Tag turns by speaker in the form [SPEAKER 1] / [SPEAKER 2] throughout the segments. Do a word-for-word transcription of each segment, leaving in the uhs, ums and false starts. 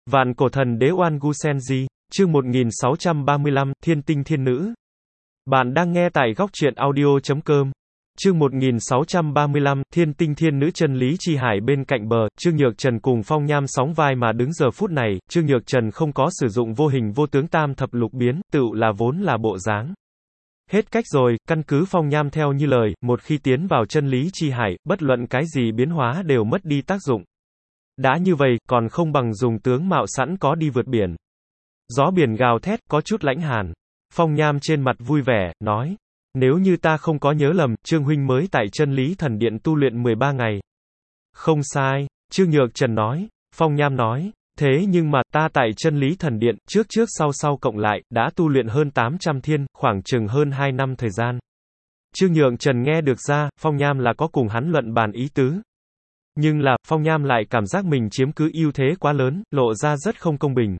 [SPEAKER 1] Vạn cổ thần đế Oan Gu Senji, chương một nghìn sáu trăm ba mươi lăm, Thiên tinh thiên nữ. Bạn đang nghe tại góc truyện audio chấm com. Chương một nghìn sáu trăm ba mươi lăm, Thiên tinh thiên nữ. Chân lý chi hải bên cạnh bờ, Trương Nhược Trần cùng Phong Nham sóng vai mà đứng. Giờ phút này, Trương Nhược Trần không có sử dụng vô hình vô tướng tam thập lục biến, tựu là vốn là bộ dáng. Hết cách rồi, căn cứ Phong Nham theo như lời, một khi tiến vào chân lý chi hải, bất luận cái gì biến hóa đều mất đi tác dụng. Đã như vậy, còn không bằng dùng tướng mạo sẵn có đi vượt biển. Gió biển gào thét, có chút lãnh hàn. Phong Nham trên mặt vui vẻ, nói. Nếu như ta không có nhớ lầm, Trương huynh mới tại chân lý thần điện tu luyện mười ba ngày. Không sai, Trương Nhược Trần nói. Phong Nham nói. Thế nhưng mà, ta tại chân lý thần điện, trước trước sau sau cộng lại, đã tu luyện hơn tám trăm thiên, khoảng chừng hơn hai năm thời gian. Trương Nhược Trần nghe được ra, Phong Nham là có cùng hắn luận bàn ý tứ. Nhưng là, Phong Nham lại cảm giác mình chiếm cứ ưu thế quá lớn, lộ ra rất không công bình.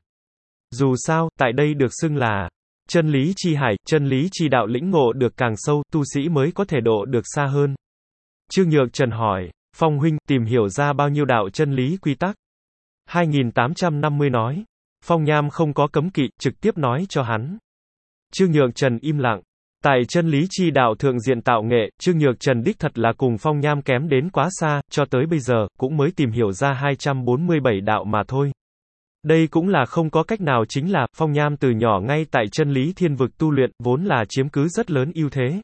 [SPEAKER 1] Dù sao, tại đây được xưng là chân lý chi hải, chân lý chi đạo lĩnh ngộ được càng sâu, tu sĩ mới có thể độ được xa hơn. Trương Nhược Trần hỏi, Phong huynh, tìm hiểu ra bao nhiêu đạo chân lý quy tắc? hai nghìn tám trăm năm mươi nói. Phong Nham không có cấm kỵ, trực tiếp nói cho hắn. Trương Nhược Trần im lặng. Tại chân lý chi đạo thượng diện tạo nghệ, Trương Nhược Trần đích thật là cùng Phong Nham kém đến quá xa, cho tới bây giờ, cũng mới tìm hiểu ra hai trăm bốn mươi bảy đạo mà thôi. Đây cũng là không có cách nào, chính là, Phong Nham từ nhỏ ngay tại chân lý thiên vực tu luyện, vốn là chiếm cứ rất lớn ưu thế.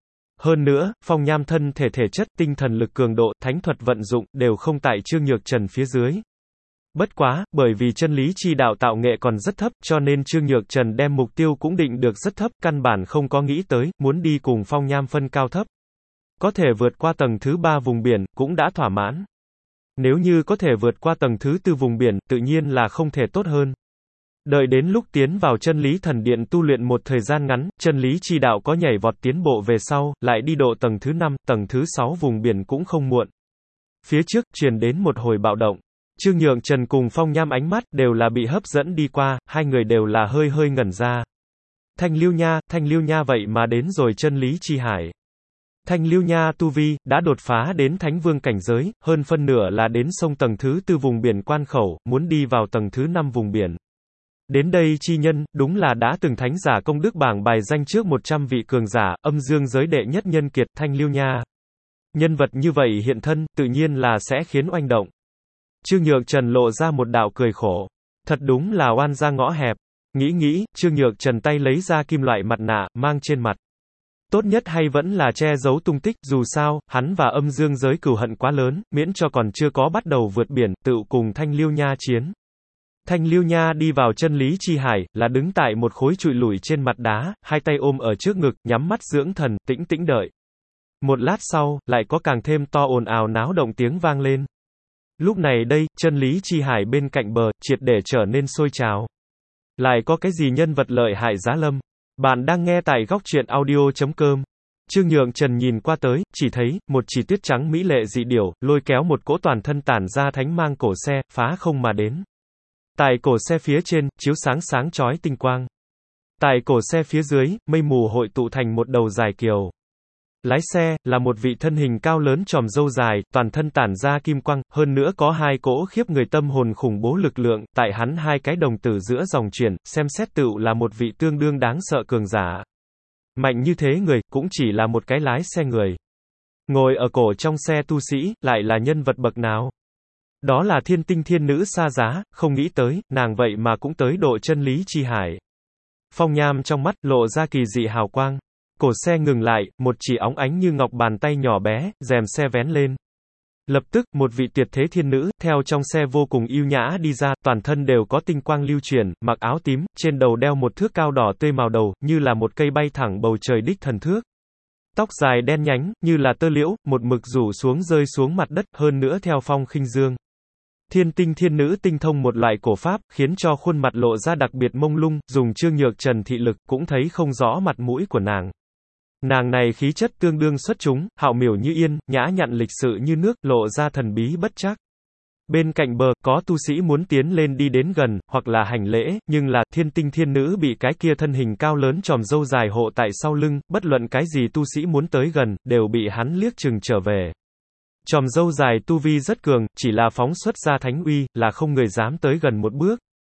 [SPEAKER 1] Hơn nữa, Phong Nham thân thể thể chất, tinh thần lực cường độ, thánh thuật vận dụng, đều không tại Trương Nhược Trần phía dưới. Bất quá, bởi vì chân lý chi đạo tạo nghệ còn rất thấp, cho nên Trương Nhược Trần đem mục tiêu cũng định được rất thấp, căn bản không có nghĩ tới, muốn đi cùng Phong Nham phân cao thấp. Có thể vượt qua tầng thứ ba vùng biển, cũng đã thỏa mãn. Nếu như có thể vượt qua tầng thứ tư vùng biển, tự nhiên là không thể tốt hơn. Đợi đến lúc tiến vào chân lý thần điện tu luyện một thời gian ngắn, chân lý chi đạo có nhảy vọt tiến bộ về sau, lại đi độ tầng thứ năm, tầng thứ sáu vùng biển cũng không muộn. Phía trước, truyền đến một hồi bạo động. Trương Nhược Trần cùng Phong Nham ánh mắt, đều là bị hấp dẫn đi qua, hai người đều là hơi hơi ngẩn ra. Thanh Lưu Nha, Thanh Lưu Nha vậy mà đến rồi chân lý chi hải. Thanh Lưu Nha tu vi, đã đột phá đến thánh vương cảnh giới, hơn phân nửa là đến sông tầng thứ tư vùng biển quan khẩu, muốn đi vào tầng thứ năm vùng biển. Đến đây chi nhân, đúng là đã từng thánh giả công đức bảng bài danh trước một trăm vị cường giả, âm dương giới đệ nhất nhân kiệt, Thanh Lưu Nha. Nhân vật như vậy hiện thân, tự nhiên là sẽ khiến oanh động. Trương Nhược Trần lộ ra một đạo cười khổ. Thật đúng là oan ra ngõ hẹp. Nghĩ nghĩ, Trương Nhược Trần tay lấy ra kim loại mặt nạ, mang trên mặt. Tốt nhất hay vẫn là che giấu tung tích, dù sao, hắn và âm dương giới cừu hận quá lớn, miễn cho còn chưa có bắt đầu vượt biển, tự cùng Thanh Lưu Nha chiến. Thanh Lưu Nha đi vào chân lý chi hải, là đứng tại một khối trụi lủi trên mặt đá, hai tay ôm ở trước ngực, nhắm mắt dưỡng thần, tĩnh tĩnh đợi. Một lát sau, lại có càng thêm to ồn ào náo động tiếng vang lên. Lúc này đây, chân lý chi hải bên cạnh bờ, triệt để trở nên sôi trào. Lại có cái gì nhân vật lợi hại giá lâm? Bạn đang nghe tại góc truyện audio chấm com. Trương Nhược Trần nhìn qua tới, chỉ thấy, một chỉ tuyết trắng mỹ lệ dị điểu, lôi kéo một cỗ toàn thân tản ra thánh mang cổ xe, phá không mà đến. Tại cổ xe phía trên, chiếu sáng sáng chói tinh quang. Tại cổ xe phía dưới, mây mù hội tụ thành một đầu dài kiều. Lái xe, là một vị thân hình cao lớn tròm râu dài, toàn thân tản ra kim quang, hơn nữa có hai cỗ khiếp người tâm hồn khủng bố lực lượng, tại hắn hai cái đồng tử giữa dòng chuyển, xem xét tựu là một vị tương đương đáng sợ cường giả. Mạnh như thế người, cũng chỉ là một cái lái xe người. Ngồi ở cổ trong xe tu sĩ, lại là nhân vật bậc nào? Đó là thiên tinh thiên nữ Sa Giá, không nghĩ tới, nàng vậy mà cũng tới độ chân lý chi hải. Phong Nham trong mắt, lộ ra kỳ dị hào quang. Cổ xe ngừng lại, một chỉ óng ánh như ngọc bàn tay nhỏ bé, rèm xe vén lên. Lập tức, một vị tuyệt thế thiên nữ, theo trong xe vô cùng yêu nhã đi ra, toàn thân đều có tinh quang lưu chuyển, mặc áo tím, trên đầu đeo một thước cao đỏ tươi màu đầu, như là một cây bay thẳng bầu trời đích thần thước. Tóc dài đen nhánh, như là tơ liễu, một mực rủ xuống rơi xuống mặt đất, hơn nữa theo phong khinh dương. Thiên tinh thiên nữ tinh thông một loại cổ pháp, khiến cho khuôn mặt lộ ra đặc biệt mông lung, dùng Trương Nhược Trần thị lực, cũng thấy không rõ mặt mũi của nàng. Nàng này khí chất tương đương xuất chúng, hạo miểu như yên, nhã nhặn lịch sự như nước, lộ ra thần bí bất trắc. Bên cạnh bờ, có tu sĩ muốn tiến lên đi đến gần, hoặc là hành lễ, nhưng là, thiên tinh thiên nữ bị cái kia thân hình cao lớn tròm râu dài hộ tại sau lưng, bất luận cái gì tu sĩ muốn tới gần, đều bị hắn liếc chừng trở về. Tròm râu dài tu vi rất cường, chỉ là phóng xuất ra thánh uy, là không người dám tới gần một bước.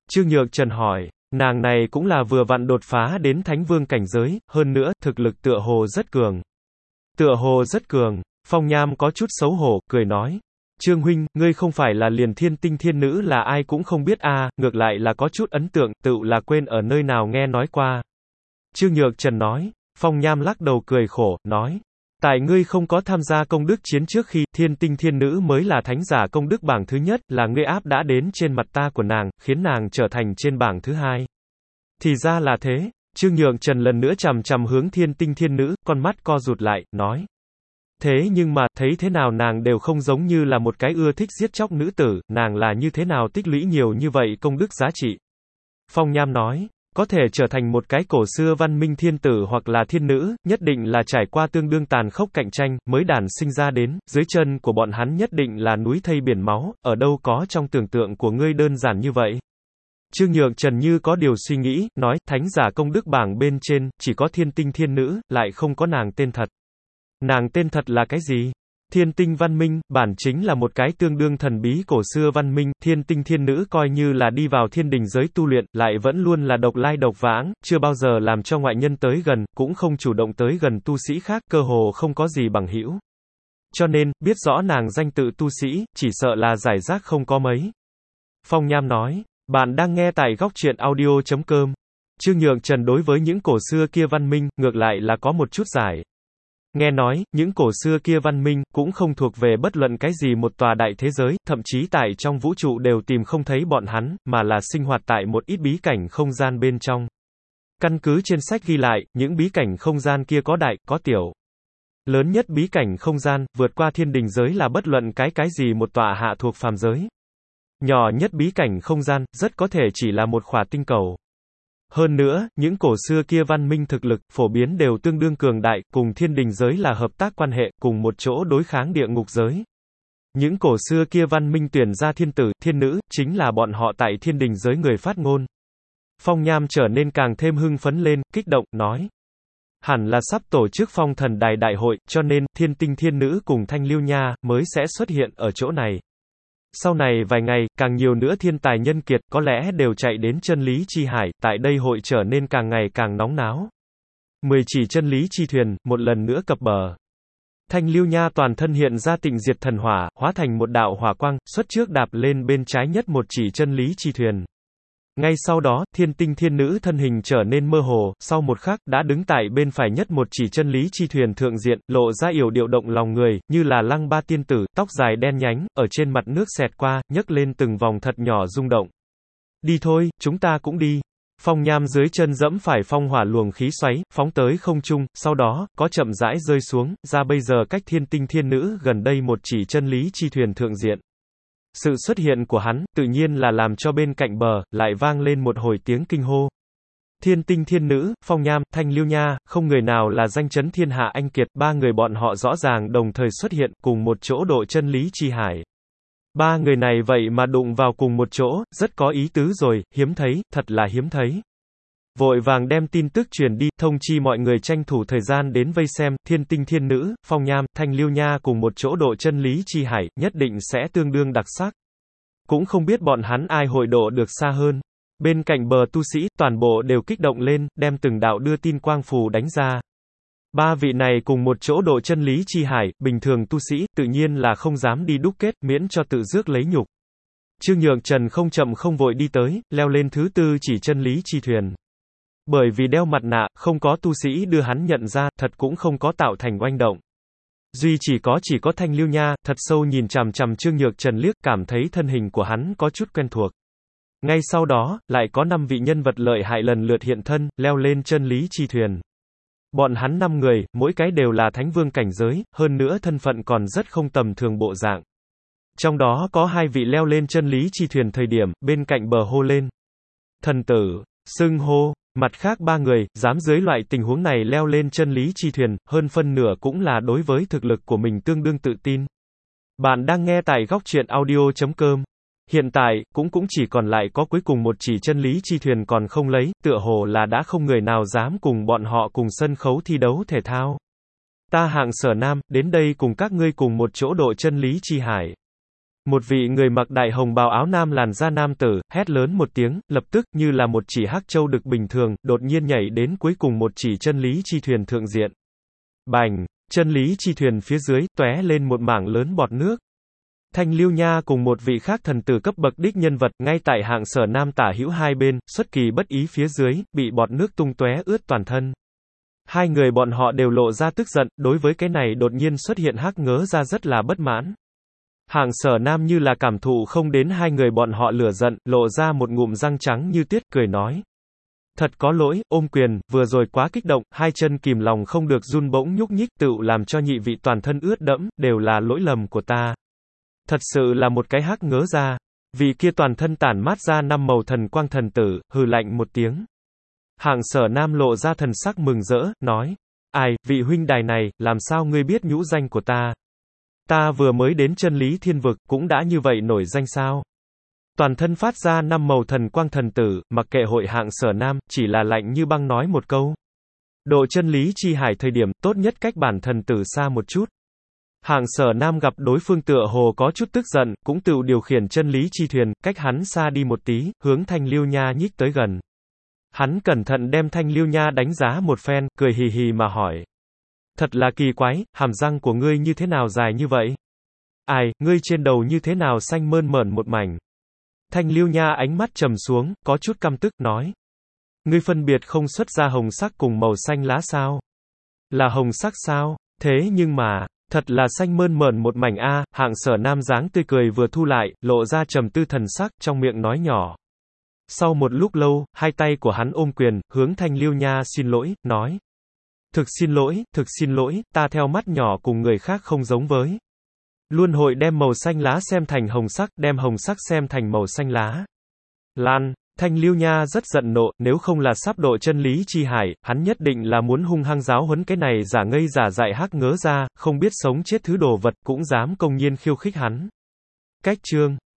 [SPEAKER 1] Trương Nhược Trần hỏi, nàng này cũng là vừa vặn đột phá đến thánh vương cảnh giới, hơn nữa, thực lực tựa hồ rất cường. Tựa hồ rất cường, Phong Nham có chút xấu hổ, cười nói. Trương huynh, ngươi không phải là liền thiên tinh thiên nữ là ai cũng không biết a, à, ngược lại là có chút ấn tượng, tự là quên ở nơi nào nghe nói qua. Trương Nhược Trần nói, Phong Nham lắc đầu cười khổ, nói. Tại ngươi không có tham gia công đức chiến trước khi, thiên tinh thiên nữ mới là thánh giả công đức bảng thứ nhất, là ngươi áp đã đến trên mặt ta của nàng, khiến nàng trở thành trên bảng thứ hai. Thì ra là thế, Trương Nhược Trần lần nữa chằm chằm hướng thiên tinh thiên nữ, con mắt co rụt lại, nói. Thế nhưng mà, thấy thế nào nàng đều không giống như là một cái ưa thích giết chóc nữ tử, nàng là như thế nào tích lũy nhiều như vậy công đức giá trị. Phong Nham nói, có thể trở thành một cái cổ xưa văn minh thiên tử hoặc là thiên nữ, nhất định là trải qua tương đương tàn khốc cạnh tranh, mới đản sinh ra đến, dưới chân của bọn hắn nhất định là núi thây biển máu, ở đâu có trong tưởng tượng của ngươi đơn giản như vậy. Trương Nhược Trần như có điều suy nghĩ, nói, thánh giả công đức bảng bên trên, chỉ có thiên tinh thiên nữ, lại không có nàng tên thật. Nàng tên thật là cái gì? Thiên tinh văn minh, bản chính là một cái tương đương thần bí cổ xưa văn minh, thiên tinh thiên nữ coi như là đi vào thiên đình giới tu luyện, lại vẫn luôn là độc lai độc vãng, chưa bao giờ làm cho ngoại nhân tới gần, cũng không chủ động tới gần tu sĩ khác, cơ hồ không có gì bằng hữu. Cho nên, biết rõ nàng danh tự tu sĩ, chỉ sợ là giải rác không có mấy. Phong Nham nói, bạn đang nghe tại góc truyện audio chấm com. Trương Nhược Trần đối với những cổ xưa kia văn minh, ngược lại là có một chút giải. Nghe nói, những cổ xưa kia văn minh, cũng không thuộc về bất luận cái gì một tòa đại thế giới, thậm chí tại trong vũ trụ đều tìm không thấy bọn hắn, mà là sinh hoạt tại một ít bí cảnh không gian bên trong. Căn cứ trên sách ghi lại, những bí cảnh không gian kia có đại, có tiểu. Lớn nhất bí cảnh không gian, vượt qua thiên đình giới là bất luận cái cái gì một tòa hạ thuộc phàm giới. Nhỏ nhất bí cảnh không gian, rất có thể chỉ là một khỏa tinh cầu. Hơn nữa, những cổ xưa kia văn minh thực lực, phổ biến đều tương đương cường đại, cùng thiên đình giới là hợp tác quan hệ, cùng một chỗ đối kháng địa ngục giới. Những cổ xưa kia văn minh tuyển ra thiên tử, thiên nữ, chính là bọn họ tại thiên đình giới người phát ngôn. Phong Nham trở nên càng thêm hưng phấn lên, kích động, nói. Hẳn là sắp tổ chức phong thần đài đại hội, cho nên, thiên tinh thiên nữ cùng Thanh Lưu Nha, mới sẽ xuất hiện ở chỗ này. Sau này vài ngày, càng nhiều nữa thiên tài nhân kiệt, có lẽ đều chạy đến chân lý chi hải, tại đây hội trở nên càng ngày càng nóng náo. Mười chỉ chân lý chi thuyền, một lần nữa cập bờ. Thanh Lưu Nha toàn thân hiện ra tịnh diệt thần hỏa, hóa thành một đạo hỏa quang, xuất trước đạp lên bên trái nhất một chỉ chân lý chi thuyền. Ngay sau đó, thiên tinh thiên nữ thân hình trở nên mơ hồ, sau một khắc, đã đứng tại bên phải nhất một chỉ chân lý chi thuyền thượng diện, lộ ra yểu điệu động lòng người, như là lăng ba tiên tử, tóc dài đen nhánh, ở trên mặt nước xẹt qua, nhấc lên từng vòng thật nhỏ rung động. Đi thôi, chúng ta cũng đi. Phong Nham dưới chân dẫm phải phong hỏa luồng khí xoáy, phóng tới không trung, sau đó, có chậm rãi rơi xuống, ra bây giờ cách thiên tinh thiên nữ gần đây một chỉ chân lý chi thuyền thượng diện. Sự xuất hiện của hắn, tự nhiên là làm cho bên cạnh bờ, lại vang lên một hồi tiếng kinh hô. Thiên tinh thiên nữ, Phong Nham, Thanh Lưu Nha, không người nào là danh chấn thiên hạ anh kiệt, ba người bọn họ rõ ràng đồng thời xuất hiện, cùng một chỗ độ chân lý chi hải. Ba người này vậy mà đụng vào cùng một chỗ, rất có ý tứ rồi, hiếm thấy, thật là hiếm thấy. Vội vàng đem tin tức truyền đi, thông chi mọi người tranh thủ thời gian đến vây xem, thiên tinh thiên nữ, Phong Nham, Thanh Lưu Nha cùng một chỗ độ chân lý chi hải, nhất định sẽ tương đương đặc sắc. Cũng không biết bọn hắn ai hội độ được xa hơn. Bên cạnh bờ tu sĩ, toàn bộ đều kích động lên, đem từng đạo đưa tin quang phù đánh ra. Ba vị này cùng một chỗ độ chân lý chi hải, bình thường tu sĩ, tự nhiên là không dám đi đúc kết, miễn cho tự rước lấy nhục. Trương Nhược Trần không chậm không vội đi tới, leo lên thứ tư chỉ chân lý chi thuyền. Bởi vì đeo mặt nạ, không có tu sĩ đưa hắn nhận ra, thật cũng không có tạo thành oanh động. Duy chỉ có chỉ có Thanh Lưu Nha, thật sâu nhìn chằm chằm Trương Nhược Trần liếc, cảm thấy thân hình của hắn có chút quen thuộc. Ngay sau đó, lại có năm vị nhân vật lợi hại lần lượt hiện thân, leo lên chân lý chi thuyền. Bọn hắn năm người, mỗi cái đều là thánh vương cảnh giới, hơn nữa thân phận còn rất không tầm thường bộ dạng. Trong đó có hai vị leo lên chân lý chi thuyền thời điểm, bên cạnh bờ hô lên. Thần tử, xưng hô. Mặt khác ba người, dám dưới loại tình huống này leo lên chân lý chi thuyền, hơn phân nửa cũng là đối với thực lực của mình tương đương tự tin. Bạn đang nghe tại góc truyện audio chấm com. Hiện tại, cũng cũng chỉ còn lại có cuối cùng một chỉ chân lý chi thuyền còn không lấy, tựa hồ là đã không người nào dám cùng bọn họ cùng sân khấu thi đấu thể thao. Ta hạng Sở Nam, đến đây cùng các ngươi cùng một chỗ độ chân lý chi hải. Một vị người mặc đại hồng bào áo nam làn da nam tử, hét lớn một tiếng, lập tức, như là một chỉ hắc châu đực bình thường, đột nhiên nhảy đến cuối cùng một chỉ chân lý chi thuyền thượng diện. Bành! Chân lý chi thuyền phía dưới, tóe lên một mảng lớn bọt nước. Thanh Liêu Nha cùng một vị khác thần tử cấp bậc đích nhân vật, ngay tại hạng Sở Nam tả hữu hai bên, xuất kỳ bất ý phía dưới, bị bọt nước tung tóe ướt toàn thân. Hai người bọn họ đều lộ ra tức giận, đối với cái này đột nhiên xuất hiện hắc ngớ ra rất là bất mãn. Hạng Sở Nam như là cảm thụ không đến hai người bọn họ lửa giận, lộ ra một ngụm răng trắng như tuyết, cười nói. Thật có lỗi, ôm quyền, vừa rồi quá kích động, hai chân kìm lòng không được run bỗng nhúc nhích, tựu làm cho nhị vị toàn thân ướt đẫm, đều là lỗi lầm của ta. Thật sự là một cái hắc ngớ ra. Vị kia toàn thân tản mát ra năm màu thần quang thần tử, hừ lạnh một tiếng. Hạng Sở Nam lộ ra thần sắc mừng rỡ, nói. Ai, vị huynh đài này, làm sao ngươi biết nhũ danh của ta? Ta vừa mới đến chân lý thiên vực, cũng đã như vậy nổi danh sao? Toàn thân phát ra năm màu thần quang thần tử, mặc kệ hội Hạng Sở Nam, chỉ là lạnh như băng nói một câu. Độ chân lý chi hải thời điểm, tốt nhất cách bản thần tử xa một chút. Hạng Sở Nam gặp đối phương tựa hồ có chút tức giận, cũng tự điều khiển chân lý chi thuyền, cách hắn xa đi một tí, hướng Thanh Liêu Nha nhích tới gần. Hắn cẩn thận đem Thanh Liêu Nha đánh giá một phen, cười hì hì mà hỏi. Thật là kỳ quái, hàm răng của ngươi như thế nào dài như vậy? Ai, ngươi trên đầu như thế nào xanh mơn mởn một mảnh? Thanh Liêu Nha ánh mắt trầm xuống, có chút căm tức, nói. Ngươi phân biệt không xuất ra hồng sắc cùng màu xanh lá sao? Là hồng sắc sao? Thế nhưng mà, thật là xanh mơn mởn một mảnh a. Hạng Sở Nam dáng tươi cười vừa thu lại, lộ ra trầm tư thần sắc, trong miệng nói nhỏ. Sau một lúc lâu, hai tay của hắn ôm quyền, hướng Thanh Liêu Nha xin lỗi, nói. Thực xin lỗi, thực xin lỗi, ta theo mắt nhỏ cùng người khác không giống với. Luôn hội đem màu xanh lá xem thành hồng sắc, đem hồng sắc xem thành màu xanh lá. Lan, Thanh Liêu Nha rất giận nộ, nếu không là sắp độ chân lý chi hải, hắn nhất định là muốn hung hăng giáo huấn cái này giả ngây giả dại hắc ngớ ra, không biết sống chết thứ đồ vật, cũng dám công nhiên khiêu khích hắn. Cách chương